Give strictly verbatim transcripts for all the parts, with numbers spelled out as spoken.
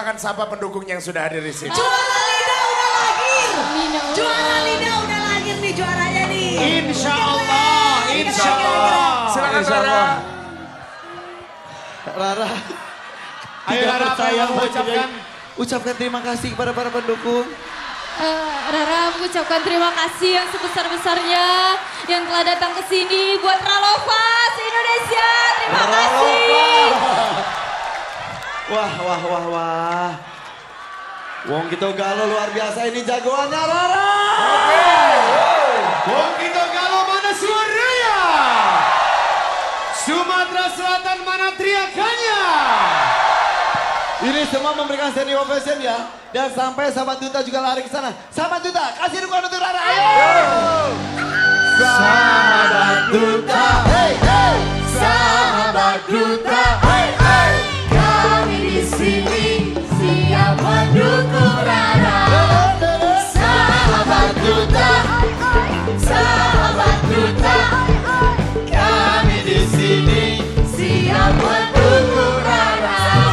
silakan sapa pendukung yang sudah hadir di sini. Juara Lida udah lahir. Juara Lida udah lahir nih juaranya nih. Insya Allah, insya Allah. Silakan Rara. Rara. Ayo Rara, saya mengucapkan ucapkan terima kasih kepada para pendukung. Uh, Rara mengucapkan terima kasih yang sebesar-besarnya yang telah datang ke sini buat Ralovas Indonesia. Terima kasih. Wah, wah, wah, wah. Wong Kito Galo luar biasa ini jagoannya Rara. Oke. Wong Kito Galo mana suaranya? Sumatera Selatan mana teriakannya? Ini semua memberikan standing ovation ya. Dan sampai sahabat duta juga lari ke sana. Sahabat duta, kasih dukungan untuk Rara. Ayo. Sahabat duta, hey, hey. sahabat duta, hey, hey. Kami di sini siap mendukung Rara. Sahabat duta, sahabat duta, kami di sini siap mendukung Rara.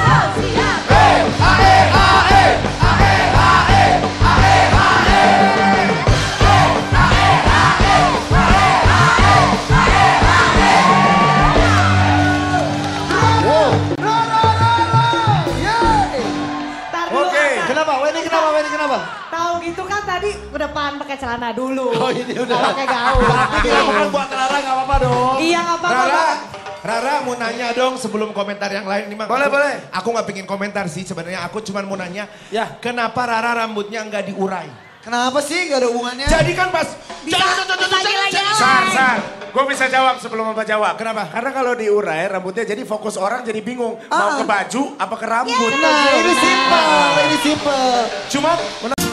Kenapa? Weni kenapa? Weni kenapa? Tahu gitu kan tadi ke depan pakai celana dulu. Oh ini udah. Pakai gaun. Ini bukan buat Rara, nggak apa-apa dong. Iya nggak apa-apa. Rara, Rara mau nanya dong sebelum komentar yang lain. Nih, Boleh, aku, boleh. Aku nggak pingin komentar sih sebenarnya. Aku cuma mau nanya. Ya. Kenapa Rara rambutnya nggak diurai? Kenapa sih nggak ada hubungannya? Jadi kan pas. Bisa, lagi-lagi Sar, Sar. Gue bisa jawab sebelum Bapak jawab. Kenapa? Karena kalau diurai rambutnya jadi fokus orang jadi bingung. Mau Ah. ke baju apa ke rambut. Nah ini simpel, ini simpel. Cuma